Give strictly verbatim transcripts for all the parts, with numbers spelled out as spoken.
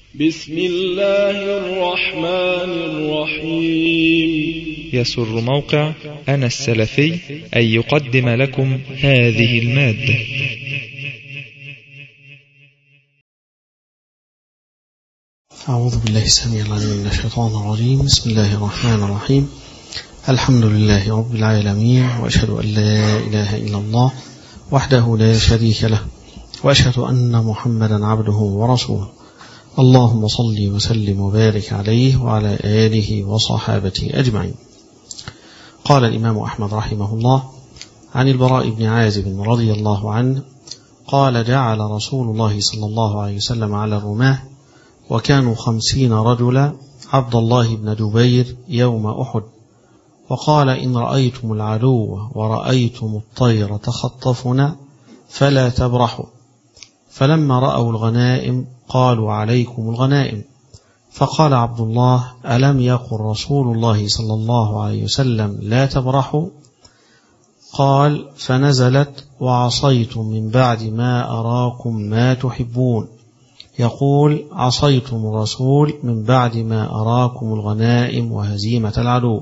بسم الله الرحمن الرحيم. يسر موقع أنا السلفي أن يقدم لكم هذه المادة. أعوذ بالله السميع العليم من الشيطان الرجيم. بسم الله الرحمن الرحيم. الحمد لله رب العالمين، وأشهد أن لا إله إلا الله وحده لا شريك له، وأشهد أن محمدا عبده ورسوله. اللهم صل وسلم وبارك عليه وعلى آله وصحابته أجمعين. قال الإمام أحمد رحمه الله عن البراء بن عازب رضي الله عنه قال: جعل رسول الله صلى الله عليه وسلم على الرماة، وكانوا خمسين رجلا، عبد الله بن جبير يوم أحد، وقال: إن رأيتم العدو ورأيتم الطير تخطفنا فلا تبرحوا. فلما رأوا الغنائم قالوا: عليكم الغنائم. فقال عبد الله: ألم يقل رسول الله صلى الله عليه وسلم لا تبرحوا؟ قال: فنزلت: وعصيتم من بعد ما أراكم ما تحبون. يقول: عصيتم الرسول من بعد ما أراكم الغنائم وهزيمة العدو.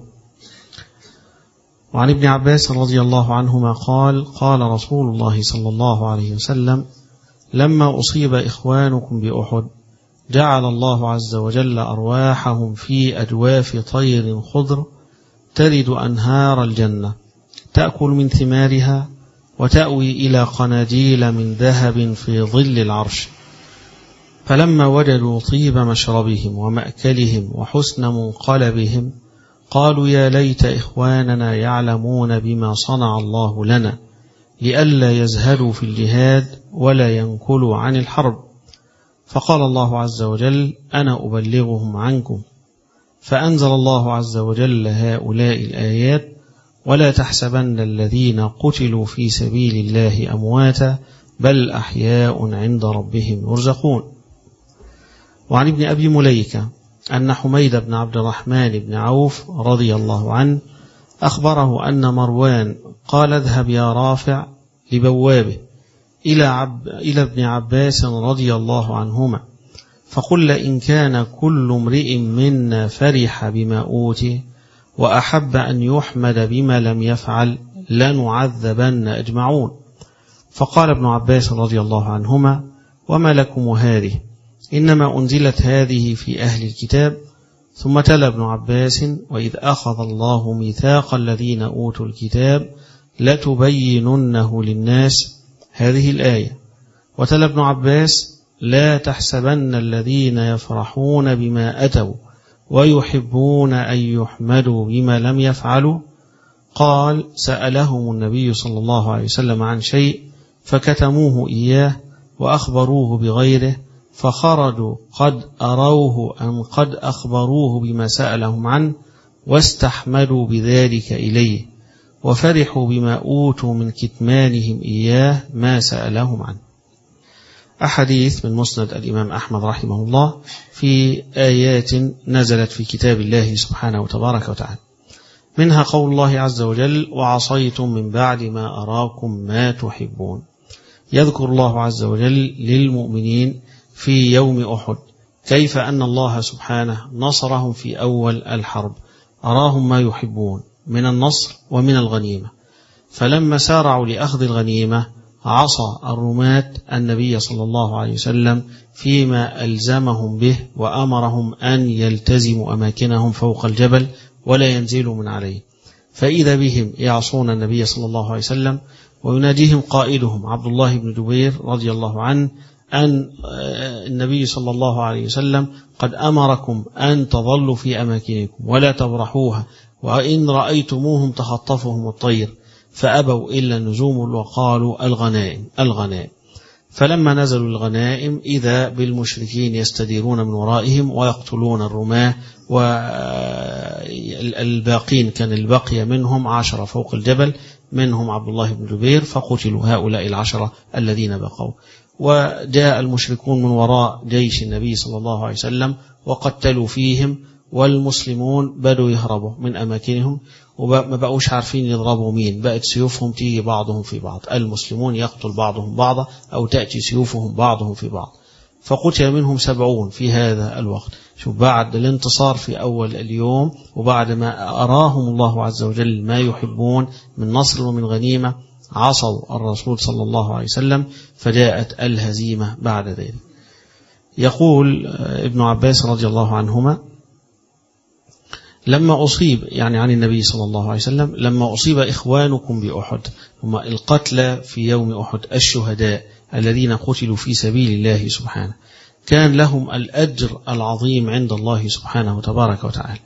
وعن ابن عباس رضي الله عنهما قال: قال رسول الله صلى الله عليه وسلم: لما أصيب إخوانكم بأحد جعل الله عز وجل أرواحهم في أجواف طير خضر ترد أنهار الجنة، تأكل من ثمارها وتأوي إلى قناديل من ذهب في ظل العرش. فلما وجدوا طيب مشربهم ومأكلهم وحسن منقلبهم قالوا: يا ليت إخواننا يعلمون بما صنع الله لنا، لئلا يزهدوا في الجهاد ولا ينكلوا عن الحرب. فقال الله عز وجل: أنا أبلغهم عنكم. فأنزل الله عز وجل هؤلاء الآيات: ولا تحسبن الذين قتلوا في سبيل الله أمواتا بل أحياء عند ربهم يرزقون. وعن ابن أبي مليكة أن حميد بن عبد الرحمن بن عوف رضي الله عنه أخبره أن مروان قال: اذهب يا رافع لبوابه إلى, عب إلى ابن عباس رضي الله عنهما فقل: إن كان كل امرئ منا فرح بما أوتي وأحب أن يحمد بما لم يفعل لنعذبن أجمعون. فقال ابن عباس رضي الله عنهما: وما لكم هذه؟ إنما أنزلت هذه في أهل الكتاب. ثم تلا ابن عباس: وإذ أخذ الله ميثاق الذين أوتوا الكتاب لتبيننه للناس، هذه الآية. وتلا ابن عباس: لا تحسبن الذين يفرحون بما أتوا ويحبون أن يحمدوا بما لم يفعلوا. قال: سألهم النبي صلى الله عليه وسلم عن شيء فكتموه إياه وأخبروه بغيره، فخرجوا قد أروه أن قد أخبروه بما سألهم عنه واستحمدوا بذلك إليه، وفرحوا بما أوتوا من كتمانهم إياه ما سألهم عنه. أحاديث من مسند الإمام أحمد رحمه الله في آيات نزلت في كتاب الله سبحانه وتبارك وتعالى، منها قول الله عز وجل: وعصيتم من بعد ما أراكم ما تحبون. يذكر الله عز وجل للمؤمنين في يوم أحد كيف أن الله سبحانه نصرهم في أول الحرب، أراهم ما يحبون من النصر ومن الغنيمة. فلما سارعوا لأخذ الغنيمة عصى الرماة النبي صلى الله عليه وسلم فيما ألزمهم به، وأمرهم أن يلتزموا أماكنهم فوق الجبل ولا ينزلوا من عليه. فإذا بهم يعصون النبي صلى الله عليه وسلم، ويناديهم قائدهم عبد الله بن جبير رضي الله عنه أن النبي صلى الله عليه وسلم قد أمركم أن تظلوا في أماكنكم ولا تبرحوها، وإن رأيتموهم تخطفهم الطير، فأبوا إلا النزوم وقالوا: الغنائم الغنائم. فلما نزلوا الغنائم إذا بالمشركين يستديرون من ورائهم ويقتلون الرماة، والباقين كان البقية منهم عشرة فوق الجبل، منهم عبد الله بن جبير، فقتلوا هؤلاء العشرة الذين بقوا. وجاء المشركون من وراء جيش النبي صلى الله عليه وسلم وقتلوا فيهم، والمسلمون بدوا يهربوا من أماكنهم وما بقوش عارفين يضربوا مين، بقت سيوفهم تيجي بعضهم في بعض، المسلمون يقتل بعضهم بعضا أو تأتي سيوفهم بعضهم في بعض. فقتل منهم سبعون في هذا الوقت. شوف، بعد الانتصار في أول اليوم وبعد ما أراهم الله عز وجل ما يحبون من نصر ومن غنيمة، عصوا الرسول صلى الله عليه وسلم فجاءت الهزيمة بعد ذلك. يقول ابن عباس رضي الله عنهما لما أصيب، يعني عن النبي صلى الله عليه وسلم، لما أصيب إخوانكم بأحد، هم القتلى في يوم أحد الشهداء الذين قتلوا في سبيل الله سبحانه، كان لهم الأجر العظيم عند الله سبحانه تبارك وتعالى.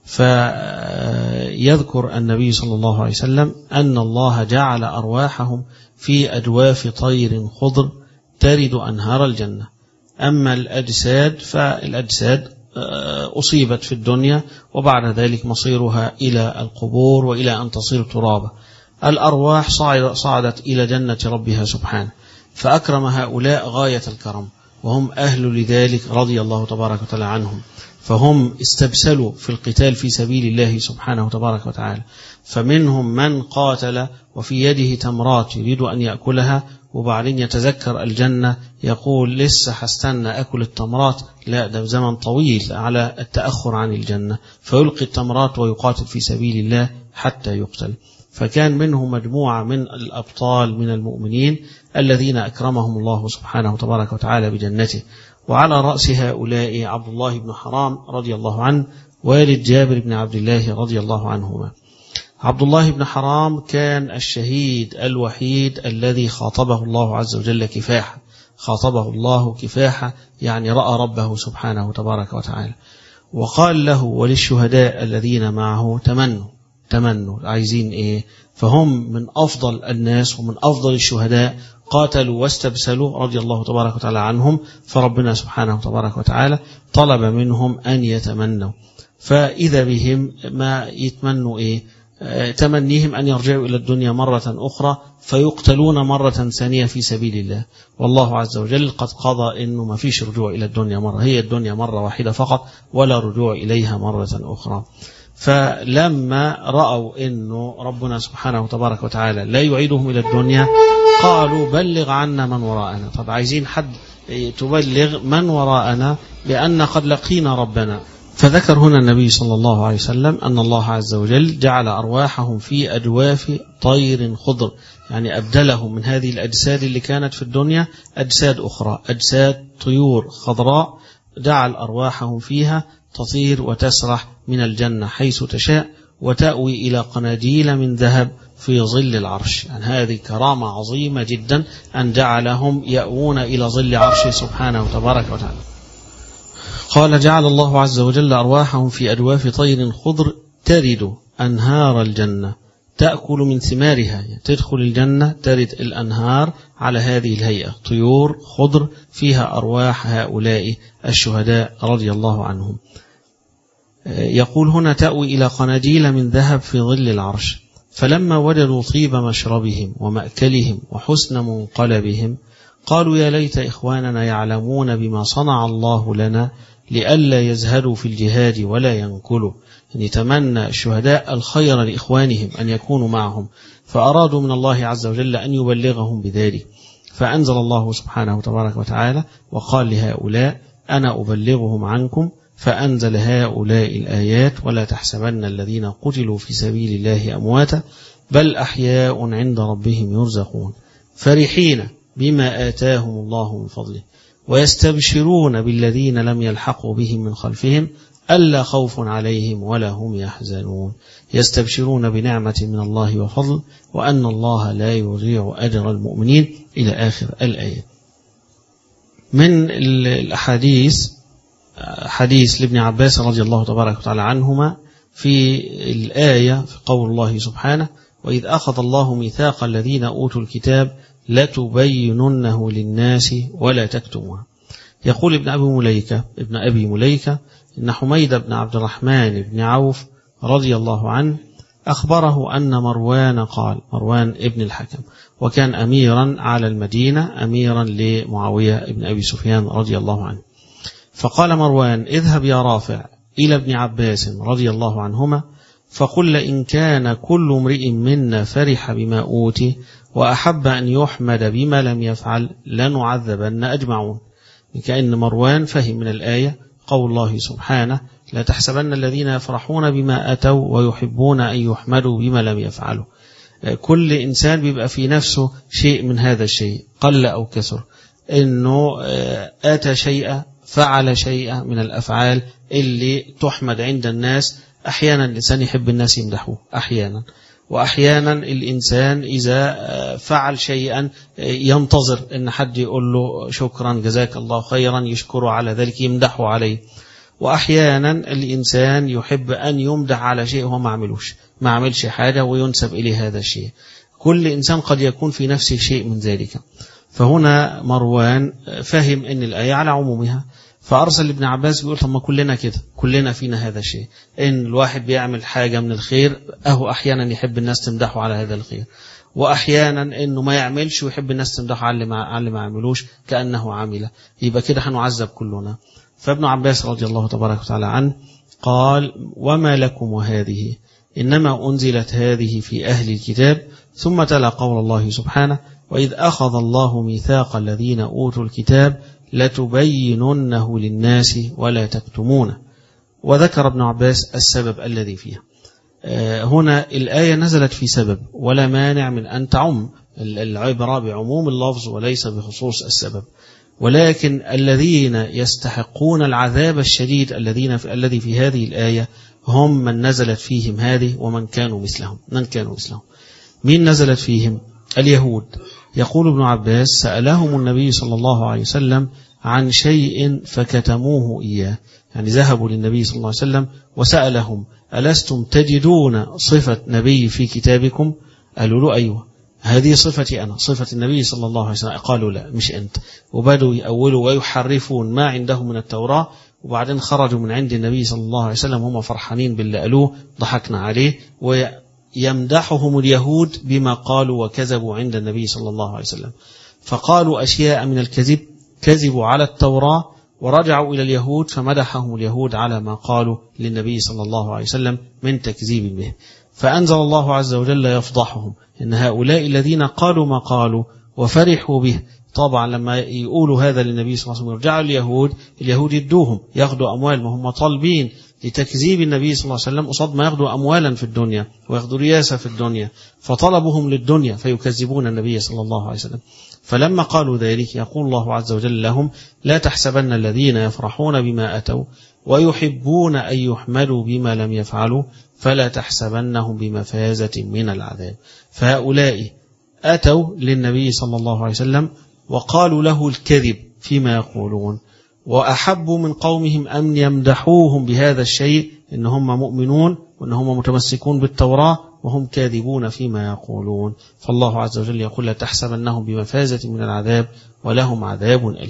فيذكر النبي صلى الله عليه وسلم أن الله جعل أرواحهم في أجواف طير خضر ترد أنهار الجنة. أما الأجساد فالأجساد أصيبت في الدنيا وبعد ذلك مصيرها إلى القبور وإلى أن تصير ترابا. الأرواح صعدت إلى جنة ربها سبحانه، فأكرم هؤلاء غاية الكرم، وهم أهل لذلك رضي الله تبارك وتعالى عنهم. فهم استبسلوا في القتال في سبيل الله سبحانه تبارك وتعالى، فمنهم من قاتل وفي يده تمرات يريد أن يأكلها، وبعدين يتذكر الجنة يقول لسه هستنى أكل التمرات، لا ده زمن طويل على التأخر عن الجنة، فيلقي التمرات ويقاتل في سبيل الله حتى يقتل. فكان منهم مجموعة من الأبطال من المؤمنين الذين أكرمهم الله سبحانه تبارك وتعالى بجنته. وعلى رأس هؤلاء عبد الله بن حرام رضي الله عنه والد جابر بن عبد الله رضي الله عنهما. عبد الله بن حرام كان الشهيد الوحيد الذي خاطبه الله عز وجل كفاحا، خاطبه الله كفاحا يعني رأى ربه سبحانه تبارك وتعالى، وقال له وللشهداء الذين معه تمنوا تمنوا عايزين إيه؟ فهم من أفضل الناس ومن أفضل الشهداء، قاتلوا واستبسلوا رضي الله تبارك وتعالى عنهم، فربنا سبحانه تبارك وتعالى طلب منهم أن يتمنوا. فإذا بهم ما يتمنوا إيه؟ تمنيهم أن يرجعوا إلى الدنيا مرة أخرى فيقتلون مرة ثانية في سبيل الله، والله عز وجل قد قضى إنه ما فيش رجوع إلى الدنيا مرة، هي الدنيا مرة واحدة فقط ولا رجوع إليها مرة أخرى. فلما رأوا إنه ربنا سبحانه تبارك وتعالى لا يعيدهم إلى الدنيا قالوا بلغ عنا من وراءنا. طب عايزين حد تبلغ من وراءنا بأن قد لقينا ربنا. فذكر هنا النبي صلى الله عليه وسلم أن الله عز وجل جعل أرواحهم في أجواف طير خضر، يعني أبدلهم من هذه الأجساد اللي كانت في الدنيا أجساد أخرى، أجساد طيور خضراء، جعل أرواحهم فيها تطير وتسرح من الجنة حيث تشاء وتأوي إلى قناديل من ذهب في ظل العرش. يعني هذه كرامة عظيمة جدا أن جعلهم يأوون إلى ظل عرشه سبحانه تبارك وتعالى. قال جعل الله عز وجل أرواحهم في أجواف طير خضر ترد أنهار الجنة، تأكل من ثمارها، يعني تدخل الجنة ترد الأنهار على هذه الهيئة، طيور خضر فيها أرواح هؤلاء الشهداء رضي الله عنهم. يقول هنا تأوي إلى قناديل من ذهب في ظل العرش، فلما وجدوا طيب مشربهم ومأكلهم وحسن منقلبهم قالوا يا ليت إخواننا يعلمون بما صنع الله لنا لئلا يزهدوا في الجهاد ولا ينكلوا. يعني تمنى الشهداء الخير لإخوانهم أن يكونوا معهم، فأرادوا من الله عز وجل أن يبلغهم بذلك، فأنزل الله سبحانه تبارك وتعالى وقال لهؤلاء أنا أبلغهم عنكم، فأنزل هؤلاء الآيات ولا تحسبن الذين قتلوا في سبيل الله أمواتا بل أحياء عند ربهم يرزقون فرحين بما آتاهم الله من فضله ويستبشرون بالذين لم يلحقوا بهم من خلفهم ألا خوف عليهم ولا هم يحزنون. يستبشرون بنعمة من الله وفضل وأن الله لا يضيع أجر المؤمنين إلى آخر الآية. من الأحاديث حديث لابن عباس رضي الله تبارك وتعالى عنهما في الآية في قول الله سبحانه وإذ أخذ الله ميثاق الذين أوتوا الكتاب لتبيننه للناس ولا تكتموها. يقول ابن أبي مليكة ابن أبي مليكة إن حميد بن عبد الرحمن بن عوف رضي الله عنه أخبره أن مروان قال، مروان ابن الحكم وكان أميرا على المدينة أميرا لمعاوية ابن أبي سفيان رضي الله عنه، فقال مروان اذهب يا رافع إلى ابن عباس رضي الله عنهما فقل إن كان كل امرئ منا فرح بما أوتي وأحب أن يحمد بما لم يفعل لنعذبن أجمعون. كأن مروان فهم من الآية قول الله سبحانه لا تحسبن الذين يفرحون بما أتوا ويحبون أن يحمدوا بما لم يفعلوا. كل إنسان بيبقى في نفسه شيء من هذا الشيء قل أو كثر، إنه أتى شيئا فعل شيئا من الأفعال اللي تحمد عند الناس. أحيانا الإنسان يحب الناس يمدحوه أحيانا، وأحيانا الإنسان إذا فعل شيئا ينتظر أن حد يقول له شكرا جزاك الله خيرا يشكره على ذلك يمدحه عليه. وأحيانا الإنسان يحب أن يمدح على شيء هو ما عملوش ما عملش حاجة وينسب إليه هذا الشيء. كل إنسان قد يكون في نفسه شيء من ذلك. فهنا مروان فهم أن الآية على عمومها، فأرسل ابن عباس بيقول طب ما كلنا كده، كلنا فينا هذا الشيء، إن الواحد بيعمل حاجة من الخير أهو أحيانا يحب الناس تمدحه على هذا الخير، وأحيانا إنه ما يعملش ويحب الناس تمدحه على اللي ما عملوش كأنه عمله، يبقى كده هنعذب كلنا. فابن عباس رضي الله تبارك وتعالى عنه قال وما لكم وهذه إنما أنزلت هذه في أهل الكتاب، ثم تلا قول الله سبحانه وإذ أخذ الله ميثاق الذين أوتوا الكتاب لتبيننه للناس ولا تكتمونه. وذكر ابن عباس السبب الذي فيها. هنا الآية نزلت في سبب ولا مانع من أن تعم، العبرة بعموم اللفظ وليس بخصوص السبب، ولكن الذين يستحقون العذاب الشديد الذين في الذي في هذه الآية هم من نزلت فيهم هذه ومن كانوا مثلهم. من كانوا مثلهم مين نزلت فيهم؟ اليهود. يقول ابن عباس سألهم النبي صلى الله عليه وسلم عن شيء فكتموه إياه، يعني ذهبوا للنبي صلى الله عليه وسلم وسألهم ألستم تجدون صفة نبي في كتابكم؟ قالوا له أيوة هذه صفتي أنا، صفة النبي صلى الله عليه وسلم. قالوا لا مش أنت، وبدوا يأولوا ويحرفون ما عندهم من التوراة، وبعدين خرجوا من عند النبي صلى الله عليه وسلم هم فرحانين باللي قالوه ضحكنا عليه، ويمدحهم اليهود بما قالوا وكذبوا عند النبي صلى الله عليه وسلم. فقالوا أشياء من الكذب، كذبوا على التوراة ورجعوا إلى اليهود فمدحهم اليهود على ما قالوا للنبي صلى الله عليه وسلم من تكذيب به. فأنزل الله عز وجل يفضحهم إن هؤلاء الذين قالوا ما قالوا وفرحوا به. طبعا لما يقولوا هذا للنبي صلى الله عليه وسلم يرجعوا اليهود، اليهود يدوهم ياخدوا أموال، ما هم طالبين لتكذيب النبي صلى الله عليه وسلم قصاد ما ياخدوا أموالا في الدنيا وياخدوا رياسة في الدنيا، فطلبهم للدنيا فيكذبون النبي صلى الله عليه وسلم. فلما قالوا ذلك يقول الله عز وجل لهم لا تحسبن الذين يفرحون بما أتوا ويحبون أن يحمدوا بما لم يفعلوا فلا تحسبنهم بمفازة من العذاب. فهؤلاء أتوا للنبي صلى الله عليه وسلم وقالوا له الكذب فيما يقولون، وأحبوا من قومهم أن يمدحوهم بهذا الشيء إن هم مؤمنون وإن هم متمسكون بالتوراة وهم كاذبون فيما يقولون. فالله عز وجل يقول لا تحسبنهم بمفازة من العذاب ولهم عذاب أليم.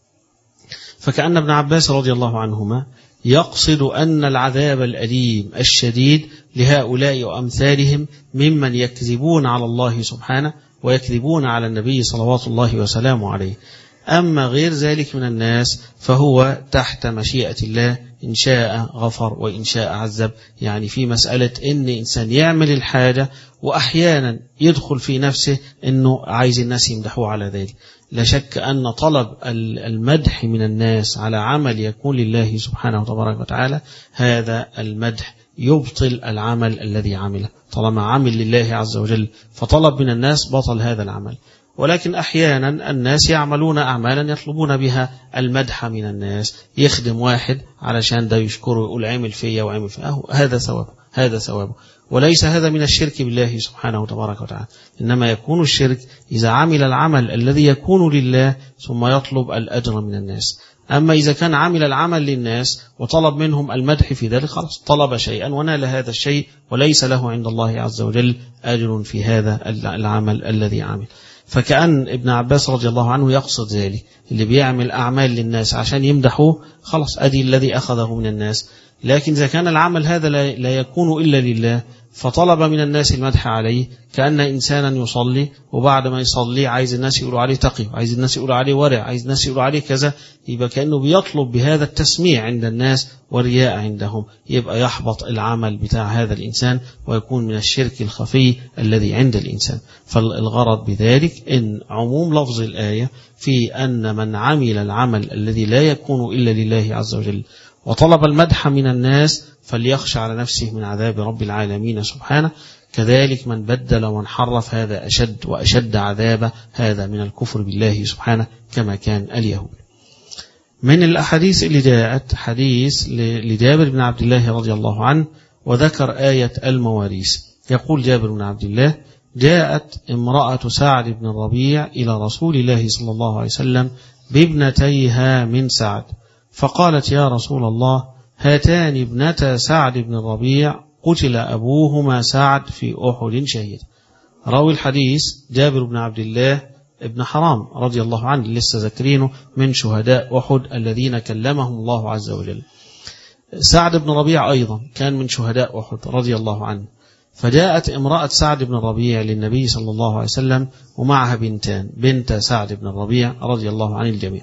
فكأن ابن عباس رضي الله عنهما يقصد أن العذاب الأليم الشديد لهؤلاء وأمثالهم ممن يكذبون على الله سبحانه ويكذبون على النبي صلوات الله وسلامه عليه. أما غير ذلك من الناس فهو تحت مشيئة الله، إن شاء غفر وإن شاء عذب. يعني في مسألة إن إنسان يعمل الحاجة وأحيانا يدخل في نفسه إنه عايز الناس يمدحوه على ذلك. لا شك أن طلب المدح من الناس على عمل يكون لله سبحانه وتبارك وتعالى هذا المدح يبطل العمل الذي عمله. طالما عمل لله عز وجل فطلب من الناس بطل هذا العمل. ولكن أحيانا الناس يعملون أعمالا يطلبون بها المدح من الناس، يخدم واحد علشان ده يشكره ويقول عمل فيا وعمل فيا، هذا ثوابه هذا ثوابه. وليس هذا من الشرك بالله سبحانه وتبارك وتعالى، إنما يكون الشرك إذا عمل العمل الذي يكون لله ثم يطلب الأجر من الناس. أما إذا كان عمل العمل للناس وطلب منهم المدح في ذلك خلاص طلب شيئا ونال هذا الشيء وليس له عند الله عز وجل أجر في هذا العمل الذي عمل. فكأن ابن عباس رضي الله عنه يقصد ذلك، اللي بيعمل أعمال للناس عشان يمدحوه خلاص أدي الذي أخذه من الناس. لكن إذا كان العمل هذا لا يكون إلا لله فطلب من الناس المدح عليه، كأن إنسانا يصلي وبعد ما يصلي عايز الناس يقولوا عليه تقي، عايز الناس يقولوا عليه ورع، عايز الناس يقولوا عليه كذا، يبقى كأنه بيطلب بهذا التسميع عند الناس ورياء عندهم، يبقى يحبط العمل بتاع هذا الإنسان ويكون من الشرك الخفي الذي عند الإنسان. فالغرض بذلك إن عموم لفظ الآية في أن من عمل العمل الذي لا يكون إلا لله عز وجل وطلب المدح من الناس فليخشى على نفسه من عذاب رب العالمين سبحانه. كذلك من بدل ومن حرف هذا أشد وأشد عذابه، هذا من الكفر بالله سبحانه كما كان اليهود. من الأحاديث اللي جاءت حديث لجابر بن عبد الله رضي الله عنه وذكر آية المواريث. يقول جابر بن عبد الله: جاءت امرأة سعد بن الربيع إلى رسول الله صلى الله عليه وسلم بابنتيها من سعد فقالت: يا رسول الله، هاتان ابنتا سعد بن الربيع قتل أبوهما سعد في أحد شهيد. راوي الحديث جابر بن عبد الله ابن حرام رضي الله عنه، لسه ذكرينه من شهداء أحد الذين كلمهم الله عز وجل. سعد بن الربيع أيضا كان من شهداء أحد رضي الله عنه. فجاءت امرأة سعد بن الربيع للنبي صلى الله عليه وسلم ومعها بنتان، بنت سعد بن الربيع رضي الله عن الجميع.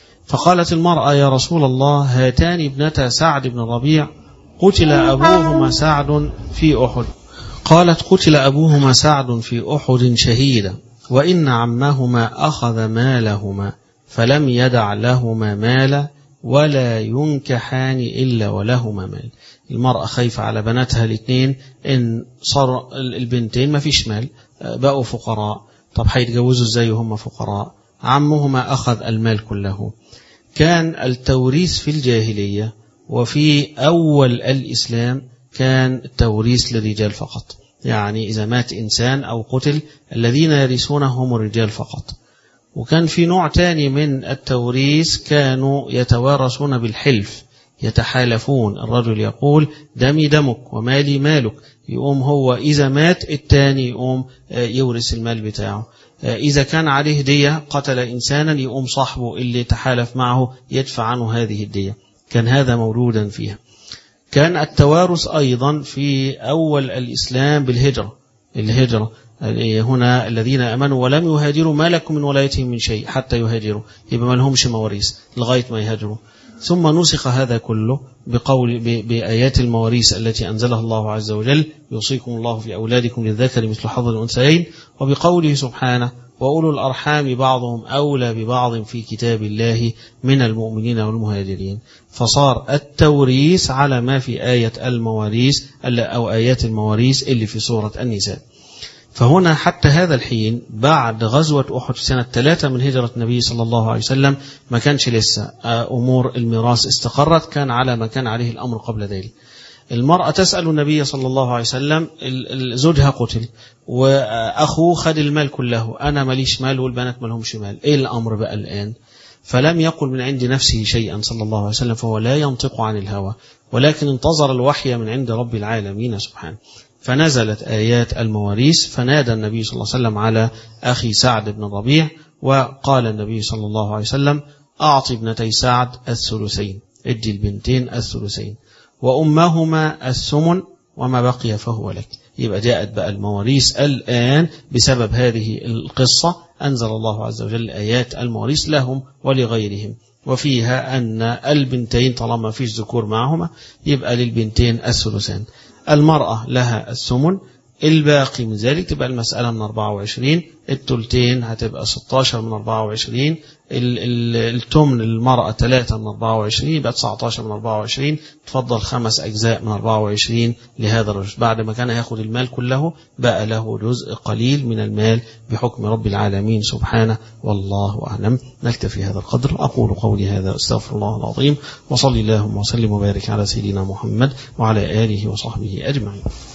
فقالت المرأة: يا رسول الله، هاتان ابنتا سعد بن الربيع قتل أبوهما سعد في أحد. قالت: قتل أبوهما سعد في أحد شهيدا، وإن عمهما أخذ مالهما فلم يدع لهما مالا ولا ينكحان إلا ولهما مال. المرأة خايفة على بناتها الاثنين إن صار البنتين ما فيش مال، بقوا فقراء، طب هيتجوزوا ازاي وهم فقراء؟ عمهما أخذ المال كله. كان التوريث في الجاهلية وفي أول الإسلام كان التوريث للرجال فقط، يعني إذا مات إنسان أو قتل الذين يرثونه هم الرجال فقط. وكان في نوع تاني من التوريث كانوا يتوارثون بالحلف، يتحالفون، الرجل يقول دمي دمك ومالي مالك، يقوم هو إذا مات التاني يقوم يورث المال بتاعه. إذا كان عليه دية قتل إنسانا يقوم صاحبه اللي تحالف معه يدفع عنه هذه الدية. كان هذا موجودا فيها. كان التوارث أيضا في أول الإسلام بالهجرة، الهجرة هنا الذين أمنوا ولم يهاجروا ما لكم من ولايتهم من شيء حتى يهاجروا، يبقى ما لهمش مواريث لغاية ما يهاجروا. ثم نسخ هذا كله بقول بآيات المواريث التي أنزلها الله عز وجل: يوصيكم الله في أولادكم للذكر مثل حظ الأنثيين، وبقوله سبحانه: وأولو الأرحام بعضهم أولى ببعض في كتاب الله من المؤمنين والمهاجرين. فصار التوريث على ما في آية المواريث أو آيات المواريث اللي في سورة النساء. فهنا حتى هذا الحين بعد غزوة أحد في سنة ثلاثة من هجرة النبي صلى الله عليه وسلم ما كانش لسه أمور الميراث استقرت، كان على ما كان عليه الأمر قبل ذلك. المرأة تسأل النبي صلى الله عليه وسلم، زوجها قتل وأخوه خد المال كله، أنا ماليش مال والبنات مالهمش مال، إيه الأمر بقى الآن؟ فلم يقل من عند نفسه شيئا صلى الله عليه وسلم، فهو لا ينطق عن الهوى، ولكن انتظر الوحي من عند رب العالمين سبحانه. فنزلت آيات المواريث، فنادى النبي صلى الله عليه وسلم على أخي سعد بن الربيع، وقال النبي صلى الله عليه وسلم: أعطي ابنتي سعد الثلثين، ادي البنتين الثلثين، وأمهما الثمن، وما بقي فهو لك. يبقى جاءت بقى المواريث الآن بسبب هذه القصة، أنزل الله عز وجل آيات المواريث لهم ولغيرهم، وفيها أن البنتين طالما فيش ذكور معهما يبقى للبنتين الثلثان، المرأة لها الثمن، الباقي من ذلك تبقى المسألة من أربعة وعشرين، التلتين هتبقى ستة عشر من أربعة وعشرين، التمن للمرأة ثلاثة من أربعة وعشرين يبقى تسعة عشر من أربعة وعشرين، تفضل خمس أجزاء من أربعة وعشرين لهذا الرجل. بعد ما كان يأخذ المال كله بقى له جزء قليل من المال بحكم رب العالمين سبحانه، والله أعلم. نكتفي هذا القدر. أقول قولي هذا، أستغفر الله العظيم، وصلي اللهم وسلم وبارك على سيدنا محمد وعلى آله وصحبه أجمعين.